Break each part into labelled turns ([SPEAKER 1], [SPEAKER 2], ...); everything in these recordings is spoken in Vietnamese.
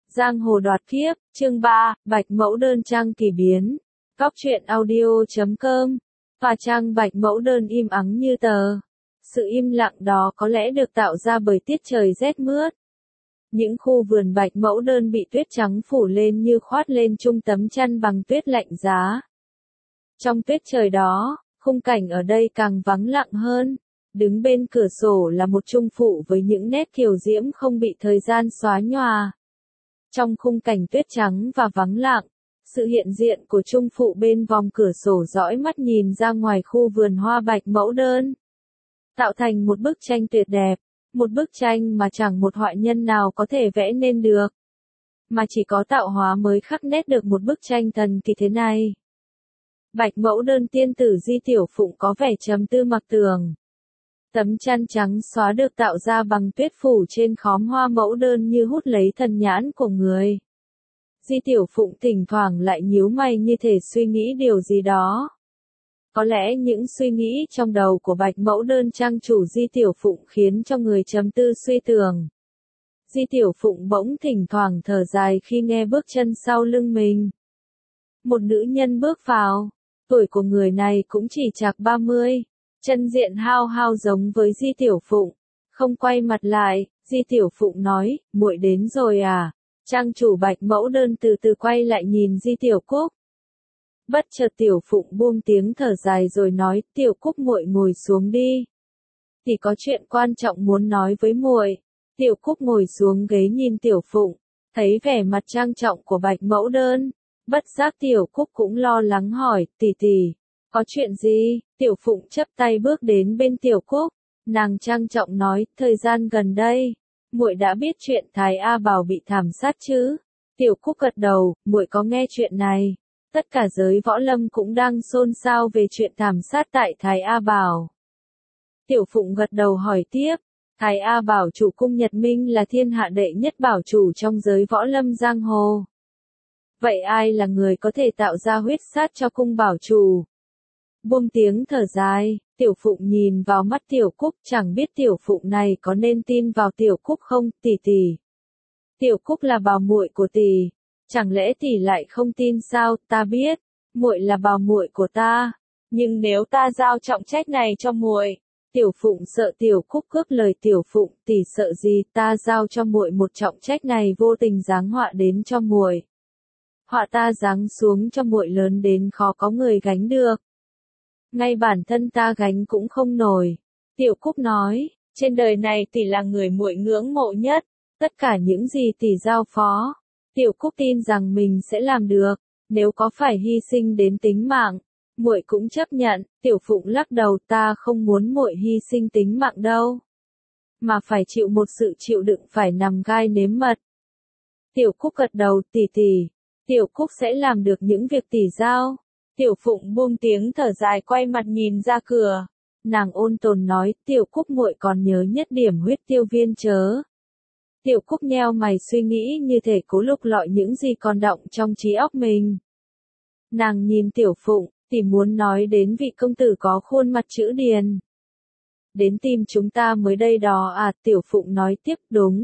[SPEAKER 1] Giang hồ đoạt kiếp, chương 3, Bạch Mẫu Đơn trang kỳ biến. Góc truyện audio.com. Và trang Bạch Mẫu Đơn im ắng như tờ. Sự im lặng đó có lẽ được tạo ra bởi tiết trời rét mướt. Những khu vườn Bạch Mẫu Đơn bị tuyết trắng phủ lên như khoát lên chung tấm chăn bằng tuyết lạnh giá. Trong tuyết trời đó, khung cảnh ở đây càng vắng lặng hơn. Đứng bên cửa sổ là một trung phụ với những nét kiều diễm không bị thời gian xóa nhòa. Trong khung cảnh tuyết trắng và vắng lặng, sự hiện diện của trung phụ bên vòng cửa sổ dõi mắt nhìn ra ngoài khu vườn hoa Bạch Mẫu Đơn, tạo thành một bức tranh tuyệt đẹp, một bức tranh mà chẳng một họa nhân nào có thể vẽ nên được, mà chỉ có tạo hóa mới khắc nét được một bức tranh thần kỳ thế này. Bạch Mẫu Đơn tiên tử Di Tiểu Phụng có vẻ trầm tư mặc tường. Tấm chăn trắng xóa được tạo ra bằng tuyết phủ trên khóm hoa mẫu đơn như hút lấy thần nhãn của người. Di Tiểu Phụng thỉnh thoảng lại nhíu mày như thể suy nghĩ điều gì đó. Có lẽ những suy nghĩ trong đầu của Bạch Mẫu Đơn trang chủ Di Tiểu Phụng khiến cho người trầm tư suy tưởng. Di Tiểu Phụng bỗng thỉnh thoảng thở dài khi nghe bước chân sau lưng mình. Một nữ nhân bước vào, tuổi của người này cũng chỉ chạc 30. Chân diện hao hao giống với Di Tiểu Phụng, không quay mặt lại, Di Tiểu Phụng nói, muội đến rồi à? Trang chủ Bạch Mẫu Đơn từ từ quay lại nhìn Di Tiểu Cúc. Bất chợt Tiểu Phụng buông tiếng thở dài rồi nói, Tiểu Cúc muội ngồi xuống đi. Thì có chuyện quan trọng muốn nói với muội. Tiểu Cúc ngồi xuống ghế nhìn Tiểu Phụng, thấy vẻ mặt trang trọng của Bạch Mẫu Đơn. Bất giác Tiểu Cúc cũng lo lắng hỏi, tỷ tỷ. Có chuyện gì? Tiểu Phụng chắp tay bước đến bên Tiểu Cúc, nàng trang trọng nói, thời gian gần đây, muội đã biết chuyện Thái A Bảo bị thảm sát chứ? Tiểu Cúc gật đầu, muội có nghe chuyện này. Tất cả giới võ lâm cũng đang xôn xao về chuyện thảm sát tại Thái A Bảo. Tiểu Phụng gật đầu hỏi tiếp, Thái A Bảo chủ cung Nhật Minh là thiên hạ đệ nhất bảo chủ trong giới võ lâm giang hồ. Vậy ai là người có thể tạo ra huyết sát cho cung bảo chủ? Buông tiếng thở dài, Tiểu Phụng nhìn vào mắt Tiểu Cúc, chẳng biết Tiểu Phụng này có nên tin vào Tiểu Cúc không, tỷ tỷ. Tiểu Cúc là bảo muội của tỷ, chẳng lẽ tỷ lại không tin sao? Ta biết, muội là bảo muội của ta, nhưng nếu ta giao trọng trách này cho muội, Tiểu Phụng sợ Tiểu Cúc cướp lời Tiểu Phụng, tỷ sợ gì? Ta giao cho muội một trọng trách này vô tình giáng họa đến cho muội. Họa ta giáng xuống cho muội lớn đến khó có người gánh được. Ngay bản thân ta gánh cũng không nổi. Tiểu Cúc nói, trên đời này tỷ là người muội ngưỡng mộ nhất, tất cả những gì tỷ giao phó, Tiểu Cúc tin rằng mình sẽ làm được, nếu có phải hy sinh đến tính mạng, muội cũng chấp nhận. Tiểu Phụng lắc đầu, ta không muốn muội hy sinh tính mạng đâu, mà phải chịu một sự chịu đựng phải nằm gai nếm mật. Tiểu Cúc gật đầu, tỷ tỷ, Tiểu Cúc sẽ làm được những việc tỷ giao. Tiểu Phụng buông tiếng thở dài quay mặt nhìn ra cửa. Nàng ôn tồn nói, Tiểu Cúc muội còn nhớ nhất điểm huyết tiêu viên chớ? Tiểu Cúc nheo mày suy nghĩ như thể cố lục lọi những gì còn đọng trong trí óc mình. Nàng nhìn Tiểu Phụng, thì muốn nói đến vị công tử có khuôn mặt chữ điền. Đến tìm chúng ta mới đây đó à? Tiểu Phụng nói tiếp, đúng.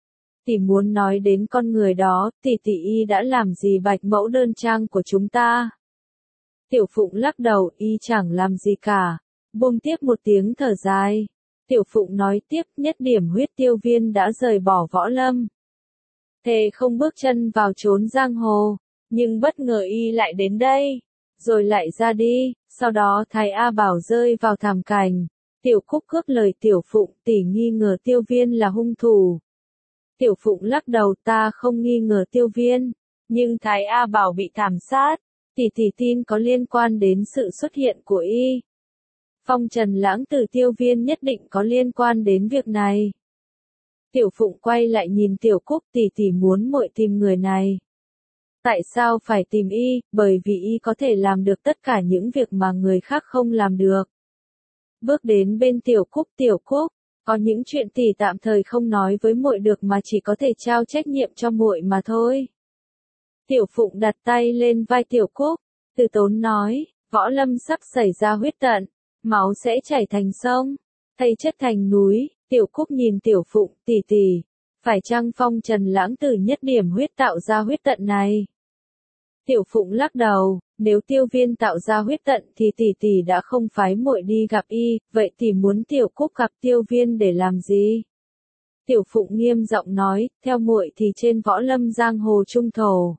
[SPEAKER 1] Tỷ muốn nói đến con người đó, tỷ y đã làm gì Bạch Mẫu Đơn trang của chúng ta? Tiểu Phụng lắc đầu, y chẳng làm gì cả. Buông tiếp một tiếng thở dài. Tiểu Phụng nói tiếp, nhất điểm huyết tiêu viên đã rời bỏ võ lâm. Thề không bước chân vào chốn giang hồ, nhưng bất ngờ y lại đến đây, rồi lại ra đi, sau đó Thái A Bảo rơi vào thảm cảnh. Tiểu Cúc cướp lời Tiểu Phụng, tỷ nghi ngờ tiêu viên là hung thủ. Tiểu Phụng lắc đầu, ta không nghi ngờ tiêu viên, nhưng Thái A Bảo bị thảm sát. Tỷ tin có liên quan đến sự xuất hiện của y. Phong trần lãng tử tiêu viên nhất định có liên quan đến việc này. Tiểu Phụng quay lại nhìn Tiểu Cúc, tỷ muốn muội tìm người này. Tại sao phải tìm y? Bởi vì y có thể làm được tất cả những việc mà người khác không làm được. Bước đến bên Tiểu Cúc, có những chuyện tỷ tạm thời không nói với muội được mà chỉ có thể trao trách nhiệm cho muội mà thôi. Tiểu Phụng đặt tay lên vai Tiểu Cúc, từ tốn nói, võ lâm sắp xảy ra huyết tận, máu sẽ chảy thành sông, thây chất thành núi. Tiểu Cúc nhìn Tiểu Phụng, tỷ, Phải chăng phong trần lãng tử nhất điểm huyết tạo ra huyết tận này? Tiểu Phụng lắc đầu, nếu Tiêu Viên tạo ra huyết tận thì tỷ đã không phái muội đi gặp y, vậy tỷ muốn Tiểu Cúc gặp Tiêu Viên để làm gì? Tiểu Phụng nghiêm giọng nói, theo muội thì trên võ lâm giang hồ trung thổ.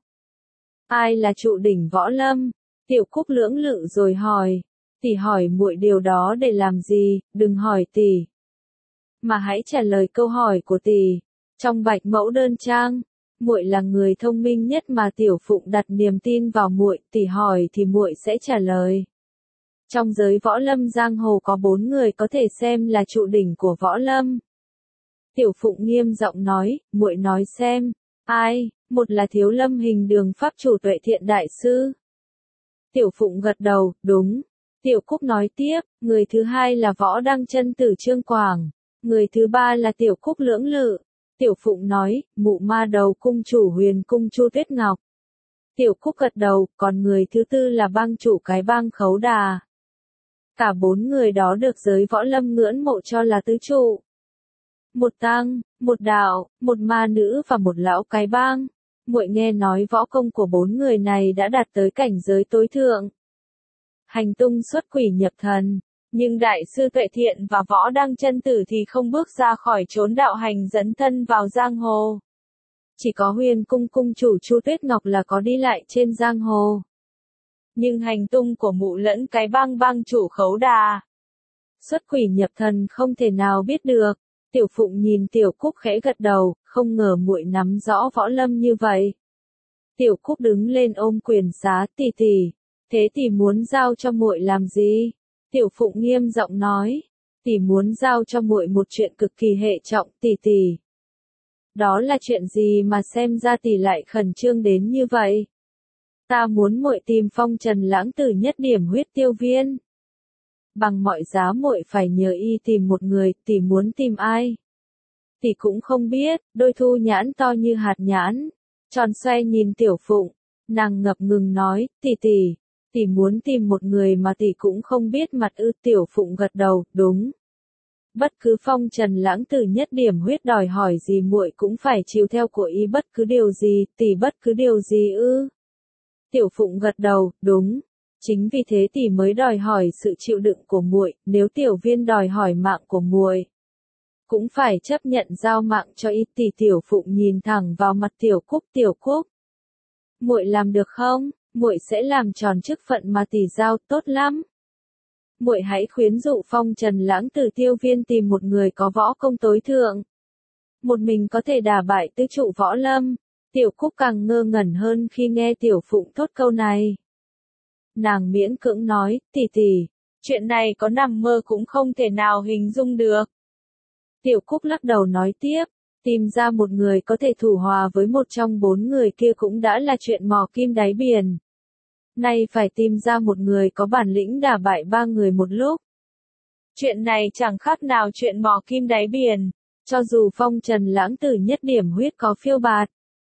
[SPEAKER 1] Ai là trụ đỉnh võ lâm? Tiểu Cúc lưỡng lự rồi hỏi, tỷ hỏi muội điều đó để làm gì, đừng hỏi tỷ. Mà hãy trả lời câu hỏi của tỷ. Trong Bạch Mẫu Đơn Trang, muội là người thông minh nhất mà Tiểu Phụng đặt niềm tin vào muội, tỷ hỏi thì muội sẽ trả lời. Trong giới võ lâm giang hồ có 4 người có thể xem là trụ đỉnh của võ lâm. Tiểu Phụng nghiêm giọng nói, muội nói xem, ai? Một là Thiếu Lâm Hình Đường pháp chủ Tuệ Thiện đại sư. Tiểu Phụng gật đầu, đúng. Tiểu Cúc nói tiếp, người thứ hai là Võ Đăng Chân Tử Trương Quảng, người thứ ba là Tiểu Cúc lưỡng lự. Tiểu Phụng nói, Mụ Ma Đầu cung chủ Huyền Cung Chu Tuyết Ngọc. Tiểu Cúc gật đầu, còn người thứ tư là bang chủ cái bang Khấu Đà. Cả 4 người đó được giới võ lâm ngưỡng mộ cho là tứ trụ. Một tăng, một đạo, một ma nữ và một lão cái bang. Muội nghe nói võ công của 4 người này đã đạt tới cảnh giới tối thượng. Hành tung xuất quỷ nhập thần. Nhưng đại sư Tuệ Thiện và Võ Đăng Chân Tử thì không bước ra khỏi chốn đạo hành dấn thân vào giang hồ. Chỉ có Huyền Cung cung chủ Chu Tuyết Ngọc là có đi lại trên giang hồ. Nhưng hành tung của mụ lẫn cái bang bang chủ Khấu Đà, xuất quỷ nhập thần không thể nào biết được. Tiểu Phụng nhìn Tiểu Cúc khẽ gật đầu, không ngờ muội nắm rõ võ lâm như vậy. Tiểu Cúc đứng lên ôm quyền xá, tỷ, thế tỷ muốn giao cho muội làm gì? Tiểu Phụng nghiêm giọng nói, tỷ muốn giao cho muội một chuyện cực kỳ hệ trọng, tỷ. Đó là chuyện gì mà xem ra tỷ lại khẩn trương đến như vậy? Ta muốn muội tìm phong trần lãng tử nhất điểm huyết Tiêu Viên. Bằng mọi giá muội phải nhờ y tìm một người, tỷ muốn tìm ai? Tỷ cũng không biết, đôi thu nhãn to như hạt nhãn, tròn xoe nhìn Tiểu Phụng, nàng ngập ngừng nói, tỷ muốn tìm một người mà tỷ cũng không biết mặt ư. Tiểu Phụng gật đầu, đúng. Bất cứ phong trần lãng tử nhất điểm huyết đòi hỏi gì muội cũng phải chiều theo của y, bất cứ điều gì, tỷ bất cứ điều gì ư? Tiểu Phụng gật đầu, đúng. Chính vì thế tỷ mới đòi hỏi sự chịu đựng của muội, nếu Tiểu Viên đòi hỏi mạng của muội, cũng phải chấp nhận giao mạng cho y. Tiểu Phụng nhìn thẳng vào mặt Tiểu Cúc, muội làm được không? Muội sẽ làm tròn chức phận mà tỷ giao, tốt lắm. Muội hãy khuyến dụ phong trần lãng tử Tiêu Viên tìm một người có võ công tối thượng, một mình có thể đả bại tứ trụ võ lâm. Tiểu Cúc càng ngơ ngẩn hơn khi nghe Tiểu Phụng thốt câu này. Nàng miễn cưỡng nói, tỷ, chuyện này có nằm mơ cũng không thể nào hình dung được. Tiểu Cúc lắc đầu nói tiếp, tìm ra một người có thể thủ hòa với một trong 4 người kia cũng đã là chuyện mò kim đáy biển. Nay phải tìm ra một người có bản lĩnh đả bại 3 người một lúc. Chuyện này chẳng khác nào chuyện mò kim đáy biển, cho dù phong trần lãng tử nhất điểm huyết có phiêu bạt,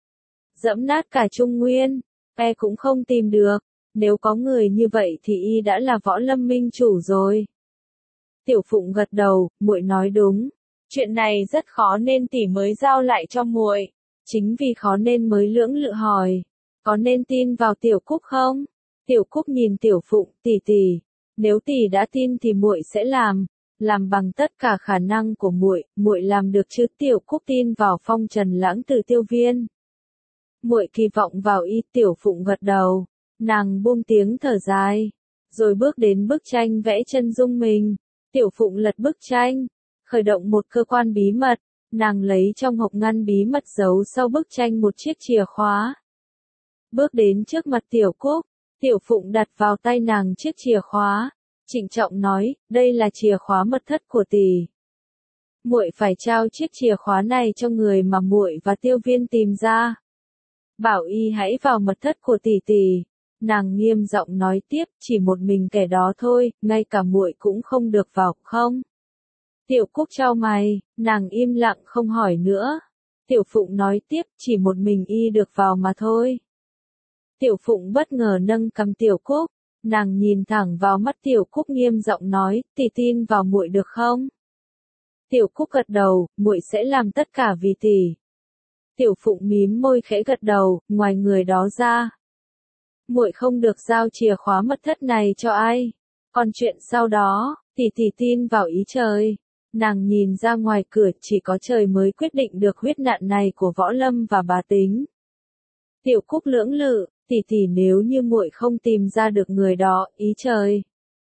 [SPEAKER 1] dẫm nát cả Trung Nguyên, cũng không tìm được. Nếu có người như vậy thì y đã là võ lâm minh chủ rồi. Tiểu Phụng gật đầu, muội nói đúng. Chuyện này rất khó nên tỷ mới giao lại cho muội. Chính vì khó nên mới lưỡng lự hỏi, có nên tin vào Tiểu Cúc không? Tiểu Cúc nhìn Tiểu Phụng, tỷ, nếu tỷ đã tin thì muội sẽ làm bằng tất cả khả năng của muội làm được chứ? Tiểu Cúc tin vào phong trần lãng tử Tiêu Viên. Muội kỳ vọng vào y. Tiểu Phụng gật đầu, nàng buông tiếng thở dài, rồi bước đến bức tranh vẽ chân dung mình. Tiểu Phụng lật bức tranh, khởi động một cơ quan bí mật, nàng lấy trong hộp ngăn bí mật giấu sau bức tranh một chiếc chìa khóa. Bước đến trước mặt Tiểu Cúc, Tiểu Phụng đặt vào tay nàng chiếc chìa khóa, trịnh trọng nói, đây là chìa khóa mật thất của tỷ. Muội phải trao chiếc chìa khóa này cho người mà muội và Tiêu Viên tìm ra. Bảo y hãy vào mật thất của tỷ. Nàng nghiêm giọng nói tiếp, chỉ một mình kẻ đó thôi, ngay cả muội cũng không được vào, không? Tiểu Cúc chau mày, nàng im lặng không hỏi nữa. Tiểu Phụng nói tiếp, chỉ một mình y được vào mà thôi. Tiểu Phụng bất ngờ nâng cằm Tiểu Cúc, nàng nhìn thẳng vào mắt Tiểu Cúc nghiêm giọng nói, tỷ tin vào muội được không? Tiểu Cúc gật đầu, muội sẽ làm tất cả vì tỷ. Tiểu Phụng mím môi khẽ gật đầu, ngoài người đó ra, muội không được giao chìa khóa mật thất này cho ai. Còn chuyện sau đó, tỷ tỷ tin vào ý trời. Nàng nhìn ra ngoài cửa, chỉ có trời mới quyết định được huyết nạn này của Võ Lâm và Bá Tính. Tiểu Cúc lưỡng lự, tỷ tỷ nếu như muội không tìm ra được người đó, ý trời,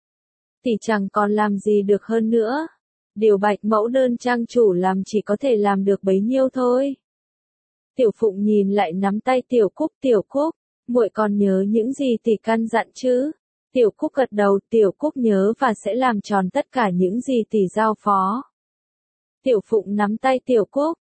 [SPEAKER 1] tỷ chẳng còn làm gì được hơn nữa. Điều Bạch Mẫu Đơn trang chủ làm chỉ có thể làm được bấy nhiêu thôi. Tiểu Phụng nhìn lại nắm tay Tiểu Cúc, muội còn nhớ những gì tỷ căn dặn chứ? Tiểu Cúc gật đầu, Tiểu Cúc nhớ và sẽ làm tròn tất cả những gì tỷ giao phó. Tiểu Phụng nắm tay Tiểu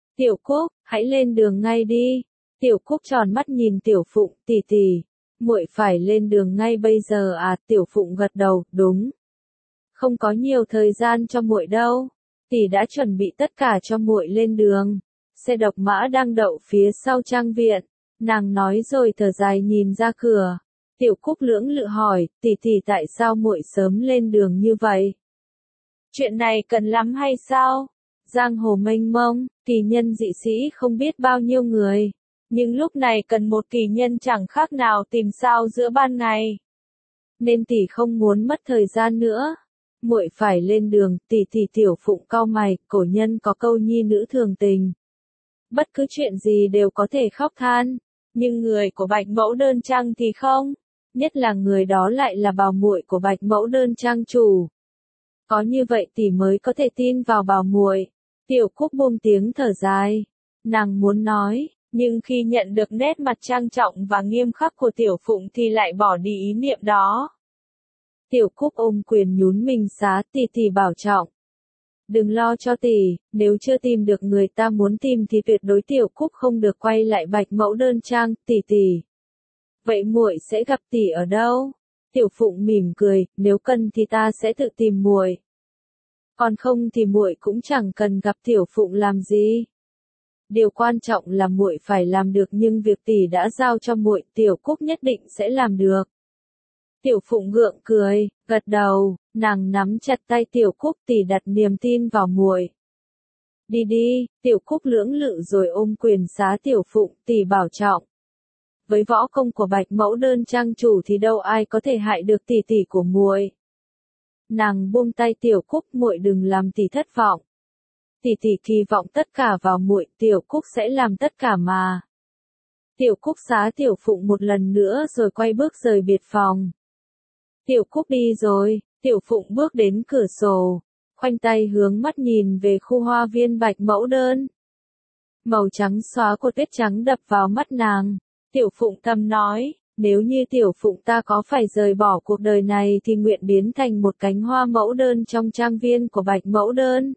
[SPEAKER 1] Cúc, hãy lên đường ngay đi. Tiểu Cúc tròn mắt nhìn Tiểu Phụng, tỷ tỷ, muội phải lên đường ngay bây giờ à? Tiểu Phụng gật đầu, đúng. Không có nhiều thời gian cho muội đâu. Tỷ đã chuẩn bị tất cả cho muội lên đường. Xe độc mã đang đậu phía sau trang viện. Nàng nói rồi thở dài nhìn ra cửa. Tiểu Cúc lưỡng lự hỏi, tỷ tỷ tại sao muội sớm lên đường như vậy? Chuyện này cần lắm hay sao? Giang hồ mênh mông, kỳ nhân dị sĩ không biết bao nhiêu người. Nhưng lúc này cần một kỳ nhân chẳng khác nào tìm sao giữa ban ngày. Nên tỷ không muốn mất thời gian nữa. Muội phải lên đường, tỷ. Tiểu Phụng cau mày, cổ nhân có câu nhi nữ thường tình. Bất cứ chuyện gì đều có thể khóc than, nhưng người của Bạch Mẫu Đơn Trang thì không, nhất là người đó lại là bảo muội của Bạch Mẫu Đơn Trang chủ. Có như vậy tỷ mới có thể tin vào bảo muội. Tiểu Cúc buông tiếng thở dài, nàng muốn nói, nhưng khi nhận được nét mặt trang trọng và nghiêm khắc của Tiểu Phụng thì lại bỏ đi ý niệm đó. Tiểu Cúc ôm quyền nhún mình xá, tỷ bảo trọng. Đừng lo cho tỷ, nếu chưa tìm được người ta muốn tìm thì tuyệt đối Tiểu Cúc không được quay lại Bạch Mẫu Đơn Trang, tỷ. Vậy muội sẽ gặp tỷ ở đâu? Tiểu Phụng mỉm cười, nếu cần thì ta sẽ tự tìm muội. Còn không thì muội cũng chẳng cần gặp Tiểu Phụng làm gì. Điều quan trọng là muội phải làm được, nhưng việc tỷ đã giao cho muội, Tiểu Cúc nhất định sẽ làm được. Tiểu Phụng gượng cười, gật đầu, nàng nắm chặt tay Tiểu Cúc, tỷ đặt niềm tin vào muội. Đi đi, Tiểu Cúc lưỡng lự rồi ôm quyền xá Tiểu Phụng, tỷ bảo trọng. Với võ công của Bạch Mẫu Đơn Trang chủ thì đâu ai có thể hại được tỷ của muội. Nàng buông tay Tiểu Cúc, muội đừng làm tỷ thất vọng. Tỷ kỳ vọng tất cả vào muội, Tiểu Cúc sẽ làm tất cả mà. Tiểu Cúc xá Tiểu Phụng một lần nữa rồi quay bước rời biệt phòng. Tiểu Cúc đi rồi, Tiểu Phụng bước đến cửa sổ, khoanh tay hướng mắt nhìn về khu hoa viên Bạch Mẫu Đơn. Màu trắng xóa của tuyết trắng đập vào mắt nàng. Tiểu Phụng thầm nói, nếu như Tiểu Phụng ta có phải rời bỏ cuộc đời này thì nguyện biến thành một cánh hoa mẫu đơn trong trang viên của Bạch Mẫu Đơn.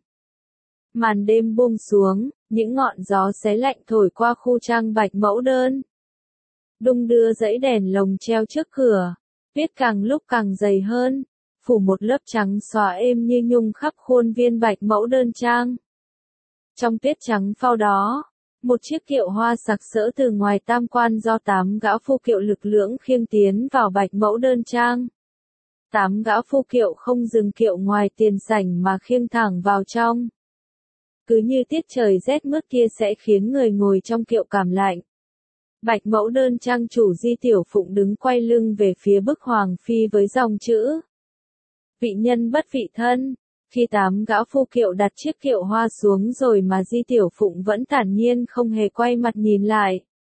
[SPEAKER 1] Màn đêm buông xuống, những ngọn gió xé lạnh thổi qua khu trang Bạch Mẫu Đơn. Đung đưa dãy đèn lồng treo trước cửa, tuyết càng lúc càng dày hơn, phủ một lớp trắng xóa êm như nhung khắp khuôn viên Bạch Mẫu Đơn Trang. Trong tuyết trắng phau đó, một chiếc kiệu hoa sặc sỡ từ ngoài tam quan do 8 gã phu kiệu lực lưỡng khiêng tiến vào Bạch Mẫu Đơn Trang. 8 gã phu kiệu không dừng kiệu ngoài tiền sảnh mà khiêng thẳng vào trong. Cứ như tiết trời rét mướt kia sẽ khiến người ngồi trong kiệu cảm lạnh. Bạch Mẫu Đơn Trang chủ Di Tiểu Phụng đứng quay lưng về phía bức hoàng phi với dòng chữ: vị nhân bất vị thân. Khi 8 gã phu kiệu đặt chiếc kiệu hoa xuống rồi mà Di Tiểu Phụng vẫn thản nhiên không hề quay mặt nhìn lại.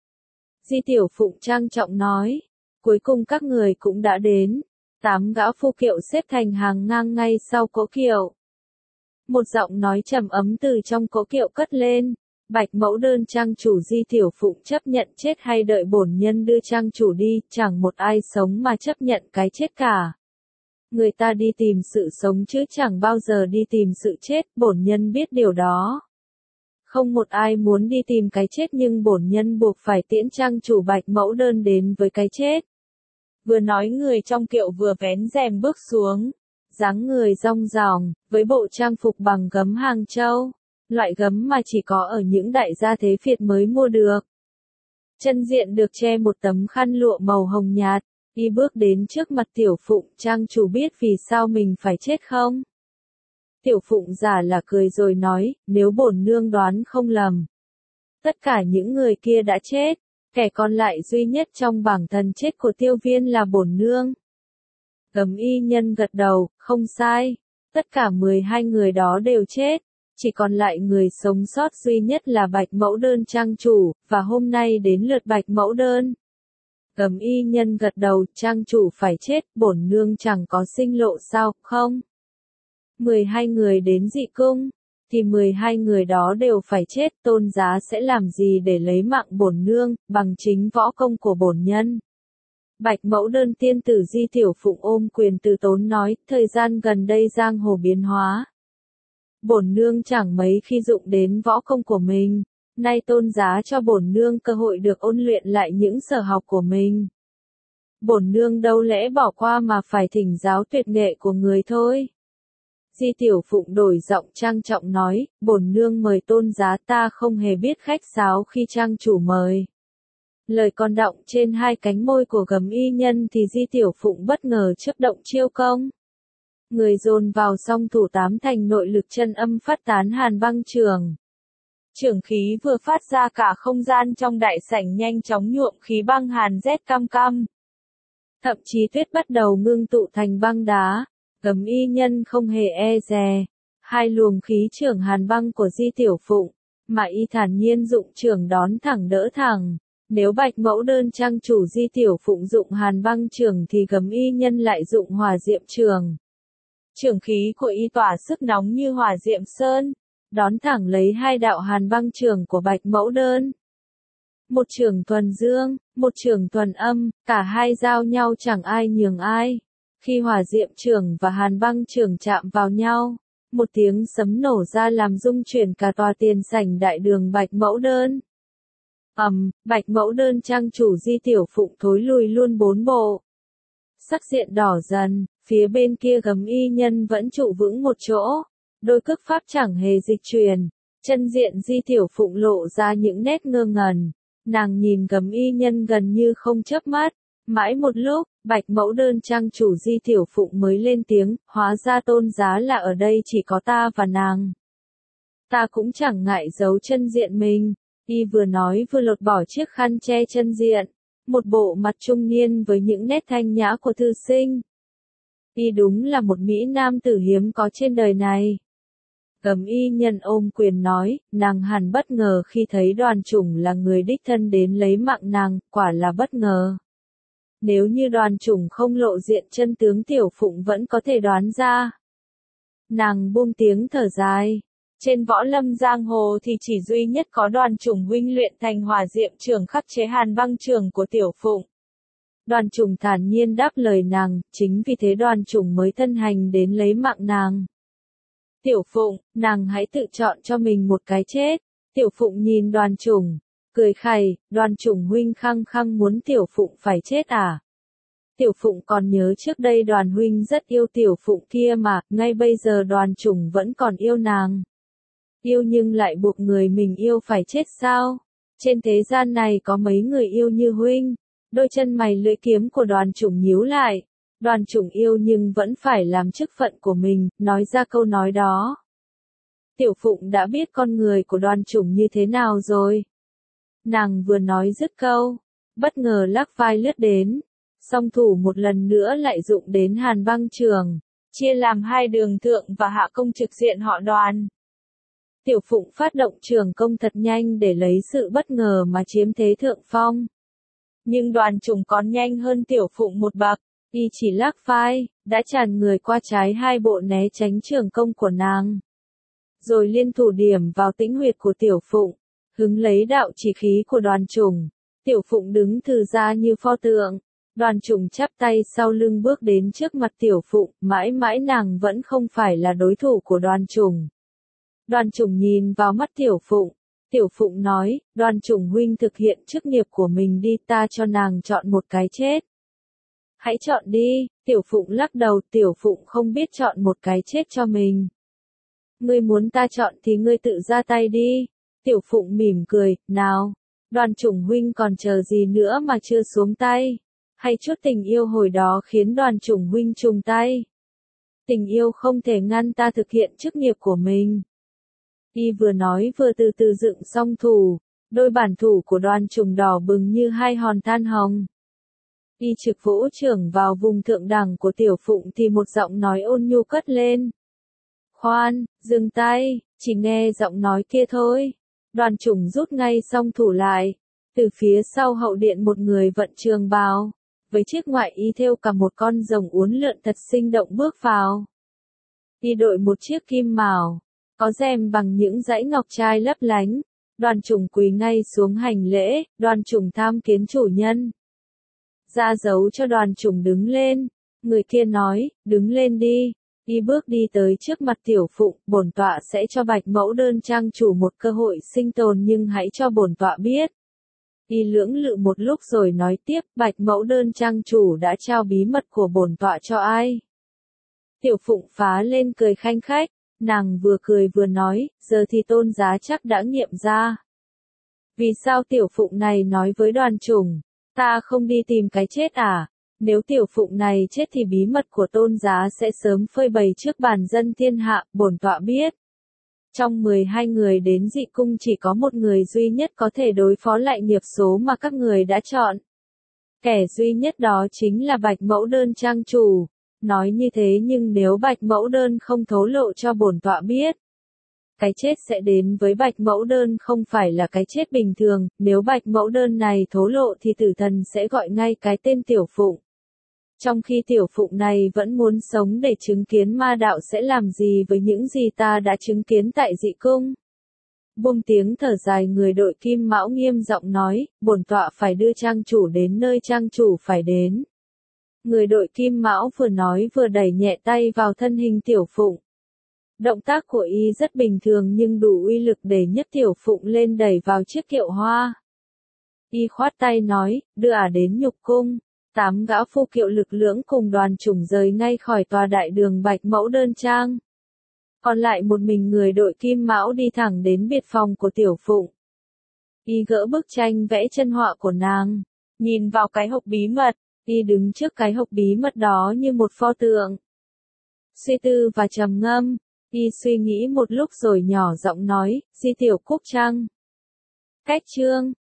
[SPEAKER 1] Di Tiểu Phụng trang trọng nói, cuối cùng các người cũng đã đến. 8 gã phu kiệu xếp thành hàng ngang ngay sau cỗ kiệu. Một giọng nói trầm ấm từ trong cỗ kiệu cất lên, Bạch Mẫu Đơn Trang chủ Di Tiểu Phụng chấp nhận chết hay đợi bổn nhân đưa trang chủ đi, chẳng một ai sống mà chấp nhận cái chết cả. Người ta đi tìm sự sống chứ chẳng bao giờ đi tìm sự chết, bổn nhân biết điều đó. Không một ai muốn đi tìm cái chết nhưng bổn nhân buộc phải tiễn trang chủ Bạch Mẫu Đơn đến với cái chết. Vừa nói người trong kiệu vừa vén rèm bước xuống, dáng người rong ròng, với bộ trang phục bằng gấm Hàng Châu, loại gấm mà chỉ có ở những đại gia thế Việt mới mua được. Chân diện được che một tấm khăn lụa màu hồng nhạt. Y bước đến trước mặt Tiểu Phụng, trang chủ biết vì sao mình phải chết không? Tiểu Phụng giả là cười rồi nói, nếu bổn nương đoán không lầm, Tất cả những người kia đã chết, kẻ còn lại duy nhất trong bảng thần chết của Tiêu Viên là bổn nương. Gấm y nhân gật đầu, không sai. Tất cả 12 người đó đều chết, chỉ còn lại người sống sót duy nhất là Bạch Mẫu Đơn trang chủ, và hôm nay đến lượt Bạch Mẫu Đơn. Gấm y nhân gật đầu, trang chủ phải chết, bổn nương chẳng có sinh lộ sao, không? 12 người đến dị cung, thì 12 người đó đều phải chết, Tôn Giá sẽ làm gì để lấy mạng bổn nương, bằng chính võ công của bổn nhân. Bạch Mẫu Đơn tiên tử Di Tiểu Phụng ôm quyền từ tốn nói, thời gian gần đây giang hồ biến hóa. Bổn nương chẳng mấy khi dụng đến võ công của mình, nay Tôn Giá cho bổn nương cơ hội được ôn luyện lại những sở học của mình. Bổn nương đâu lẽ bỏ qua mà phải thỉnh giáo tuyệt nghệ của người thôi. Di Tiểu Phụng đổi giọng trang trọng nói, bổn nương mời Tôn Giá, ta không hề biết khách sáo khi trang chủ mời. Lời còn đọng trên hai cánh môi của Gấm y nhân thì Di Tiểu Phụng bất ngờ chớp động chiêu công. Người dồn vào song thủ tám thành nội lực chân âm phát tán hàn băng trường. Trường khí vừa phát ra cả không gian trong đại sảnh nhanh chóng nhuộm khí băng hàn rét căm căm. Thậm chí tuyết bắt đầu ngưng tụ thành băng đá. Gấm y nhân không hề e dè. Hai luồng khí trường hàn băng của Di Tiểu Phụng, mà y thản nhiên dụng trường đón thẳng đỡ thẳng. Nếu Bạch Mẫu Đơn trang chủ Di Tiểu Phụng dụng hàn băng trường thì Gấm y nhân lại dụng hỏa diệm trường. Trường khí của y tỏa sức nóng như hỏa diệm sơn, đón thẳng lấy hai đạo hàn băng trường của Bạch Mẫu Đơn. Một trường thuần dương, một trường thuần âm, cả hai giao nhau chẳng ai nhường ai. Khi hỏa diệm trường và hàn băng trường chạm vào nhau, một tiếng sấm nổ ra làm rung chuyển cả tòa tiền sảnh đại đường Bạch Mẫu Đơn. Bạch Mẫu Đơn trang chủ Di Tiểu Phụng thối lùi luôn 4 bộ. Sắc diện đỏ dần, phía bên kia Gấm y nhân vẫn trụ vững một chỗ, đôi cước pháp chẳng hề dịch chuyển, chân diện Di Tiểu Phụng lộ ra những nét ngơ ngẩn, nàng nhìn Gấm y nhân gần như không chớp mắt, mãi một lúc, Bạch Mẫu Đơn trang chủ Di Tiểu Phụng mới lên tiếng, hóa ra Tôn Giá là ở đây chỉ có ta và nàng. Ta cũng chẳng ngại giấu chân diện mình. Y vừa nói vừa lột bỏ chiếc khăn che chân diện, một bộ mặt trung niên với những nét thanh nhã của thư sinh. Y đúng là một mỹ nam tử hiếm có trên đời này. Gấm y nhân ôm quyền nói, nàng hẳn bất ngờ khi thấy Đoàn Chủng là người đích thân đến lấy mạng nàng, quả là bất ngờ. Nếu như Đoàn Chủng không lộ diện chân tướng Tiểu Phụng vẫn có thể đoán ra. Nàng buông tiếng thở dài. Trên võ lâm giang hồ thì chỉ duy nhất có Đoàn Chủng huynh luyện thành hỏa diệm trường khắc chế hàn băng trường của Tiểu Phụng. Đoàn Chủng thản nhiên đáp lời nàng, chính vì thế Đoàn Chủng mới thân hành đến lấy mạng nàng. Tiểu Phụng, nàng hãy tự chọn cho mình một cái chết. Tiểu Phụng nhìn Đoàn Chủng, cười khẩy, Đoàn Chủng huynh khăng khăng muốn Tiểu Phụng phải chết à? Tiểu Phụng còn nhớ trước đây Đoàn huynh rất yêu Tiểu Phụng kia mà, ngay bây giờ Đoàn Chủng vẫn còn yêu nàng. Yêu nhưng lại buộc người mình yêu phải chết sao? Trên thế gian này có mấy người yêu như huynh? Đôi chân mày lưỡi kiếm của Đoàn Chủng nhíu lại. Đoàn Chủng yêu nhưng vẫn phải làm chức phận của mình, nói ra câu nói đó. Tiểu Phụng đã biết con người của Đoàn Chủng như thế nào rồi. Nàng vừa nói dứt câu, bất ngờ lắc vai lướt đến. Song thủ một lần nữa lại dụng đến hàn băng trường, chia làm hai đường thượng và hạ công trực diện họ Đoàn. Tiểu Phụng phát động trường công thật nhanh để lấy sự bất ngờ mà chiếm thế thượng phong. Nhưng Đoàn Chủng còn nhanh hơn Tiểu Phụng một bậc, y chỉ lắc vai, đã tràn người qua trái hai bộ né tránh trường công của nàng. Rồi liên thủ điểm vào tĩnh huyệt của Tiểu Phụng, hứng lấy đạo chỉ khí của Đoàn Chủng. Tiểu Phụng đứng thừ ra như pho tượng. Đoàn Chủng chắp tay sau lưng bước đến trước mặt Tiểu Phụng, mãi mãi nàng vẫn không phải là đối thủ của Đoàn Chủng. Đoàn Chủng nhìn vào mắt Tiểu Phụng. Tiểu Phụng nói, Đoàn Chủng huynh thực hiện chức nghiệp của mình đi, ta cho nàng chọn một cái chết. Hãy chọn đi, Tiểu Phụng lắc đầu, Tiểu Phụng không biết chọn một cái chết cho mình. Ngươi muốn ta chọn thì ngươi tự ra tay đi. Tiểu Phụng mỉm cười, nào, Đoàn Chủng huynh còn chờ gì nữa mà chưa xuống tay. Hay chút tình yêu hồi đó khiến Đoàn Chủng huynh trùng tay. Tình yêu không thể ngăn ta thực hiện chức nghiệp của mình. Y vừa nói vừa từ từ dựng song thủ, Đôi bản thủ của Đoàn Trùng đỏ bừng như hai hòn than hồng. Y trực vỗ trưởng vào vùng thượng đẳng của Tiểu Phụng thì một giọng nói ôn nhu cất lên. Khoan, dừng tay, chỉ nghe giọng nói kia thôi. Đoàn Trùng rút ngay song thủ lại. Từ phía sau hậu điện một người vận trường bào, với chiếc ngoại y thêu cả một con rồng uốn lượn thật sinh động bước vào. Y đội một chiếc kim mào, có rèm bằng những dãy ngọc trai lấp lánh. Đoàn Trùng quỳ ngay xuống hành lễ, Đoàn Trùng tham kiến chủ nhân. Ra dấu cho Đoàn Trùng đứng lên. Người kia nói, đứng lên đi. Y bước đi tới trước mặt Tiểu Phụng, bổn tọa sẽ cho Bạch Mẫu Đơn trang chủ một cơ hội sinh tồn nhưng hãy cho bổn tọa biết. Y lưỡng lự một lúc rồi nói tiếp, Bạch Mẫu Đơn trang chủ đã trao bí mật của bổn tọa cho ai? Tiểu Phụng phá lên cười khanh khách, nàng vừa cười vừa nói, giờ thì Tôn giá chắc đã nghiệm ra. Vì sao Tiểu Phụng này nói với Đoàn Trùng, ta không đi tìm cái chết à? Nếu Tiểu Phụng này chết thì bí mật của Tôn giá sẽ sớm phơi bày trước bàn dân thiên hạ, bổn tọa biết. Trong 12 người đến dị cung chỉ có một người duy nhất có thể đối phó lại nghiệp số mà các người đã chọn. Kẻ duy nhất đó chính là Bạch Mẫu Đơn trang chủ. Nói như thế nhưng nếu Bạch Mẫu Đơn không thổ lộ cho bổn tọa biết, cái chết sẽ đến với Bạch Mẫu Đơn không phải là cái chết bình thường, nếu Bạch Mẫu Đơn này thổ lộ thì tử thần sẽ gọi ngay cái tên Tiểu Phụng. Trong khi Tiểu Phụng này vẫn muốn sống để chứng kiến ma đạo sẽ làm gì với những gì ta đã chứng kiến tại dị cung. Buông tiếng thở dài người đội kim mão nghiêm giọng nói, bổn tọa phải đưa trang chủ đến nơi trang chủ phải đến. Người đội kim mão vừa nói vừa đẩy nhẹ tay vào thân hình Tiểu Phụng. Động tác của y rất bình thường nhưng đủ uy lực để nhấc Tiểu Phụng lên đẩy vào chiếc kiệu hoa. Y khoát tay nói, đưa đến nhục cung. 8 gã phu kiệu lực lưỡng cùng Đoàn Trùng rời ngay khỏi tòa đại đường Bạch Mẫu Đơn trang. Còn lại một mình người đội kim mão đi thẳng đến biệt phòng của Tiểu Phụng. Y gỡ bức tranh vẽ chân họa của nàng, nhìn vào cái hộp bí mật, y đứng trước cái hộp bí mật đó như một pho tượng. Suy tư và trầm ngâm, y suy nghĩ một lúc rồi nhỏ giọng nói, Di Tiểu Cúc Trăng. Cách chương